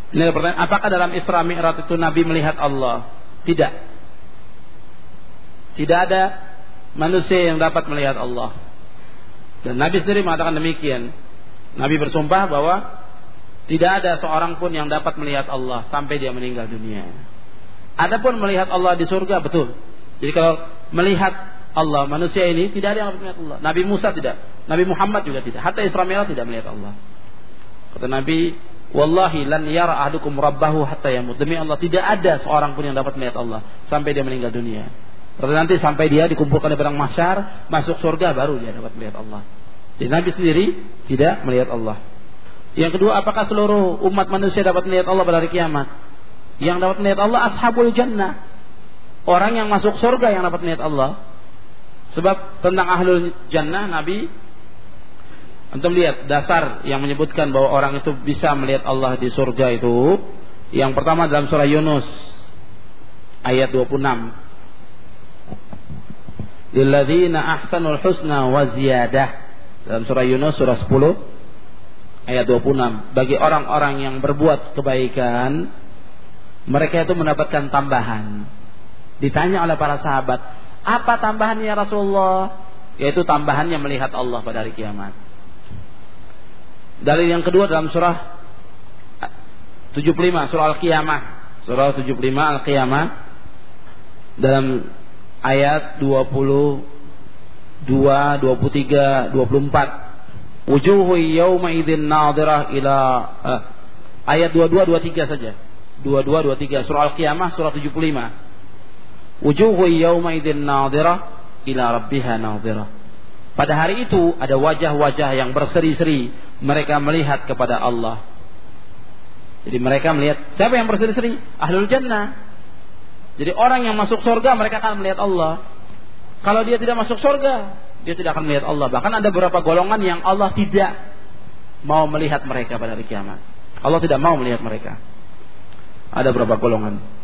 Ini pertanyaan, apakah dalam Isra Mi'raj itu Nabi melihat Allah? Tidak. Tidak ada manusia yang dapat melihat Allah. Dan Nabi sendiri mengatakan demikian. Nabi bersumpah bahwa tidak ada seorang pun yang dapat melihat Allah sampai dia meninggal dunia. Adapun melihat Allah di surga, betul. Jadi kalau melihat Allah, manusia ini tidak ada yang dapat melihat Allah. Nabi Musa tidak, Nabi Muhammad juga tidak. Hatta Isra Mi'raj tidak melihat Allah. Kata Nabi, wallahi lan yara ahadukum rabbahu hatta yamut. Demi Allah, tidak ada seorang pun yang dapat melihat Allah sampai dia meninggal dunia. Berarti nanti sampai dia dikumpulkan di padang mahsyar, masuk surga, baru dia dapat melihat Allah. Jadi Nabi sendiri tidak melihat Allah. Yang kedua, apakah seluruh umat manusia dapat melihat Allah pada hari kiamat? Yang dapat melihat Allah ashabul jannah, orang yang masuk surga yang dapat melihat Allah. Sebab tentang ahlul jannah, Nabi, antum lihat dasar yang menyebutkan bahwa orang itu bisa melihat Allah di surga itu. Yang pertama dalam surah Yunus ayat 26. Lilladzina ahsanul husna wa ziyadah. Dalam surah Yunus surah 10 ayat 26. Bagi orang-orang yang berbuat kebaikan, mereka itu mendapatkan tambahan. Ditanya oleh para sahabat, apa tambahannya ya Rasulullah? Yaitu tambahannya melihat Allah pada hari kiamat. Dalil yang kedua dalam surah 75, surah Al-Qiyamah. Surah 75 Al-Qiyamah dalam ayat 22, 23, 24. Wujuhu yawma idzin nadhirah ila ayat 22, 23 saja. 22, 23 surah Al-Qiyamah surah 75. Wujuhu yawma idzin nadhirah ila rabbiha nadhirah. Pada hari itu ada wajah-wajah yang berseri-seri, mereka melihat kepada Allah. Jadi mereka melihat, siapa yang berseri-seri? Ahlul jannah. Jadi orang yang masuk surga mereka akan melihat Allah. Kalau dia tidak masuk surga, dia tidak akan melihat Allah. Bahkan ada beberapa golongan yang Allah tidak mau melihat mereka pada hari kiamat. Allah tidak mau melihat mereka. Ada beberapa golongan.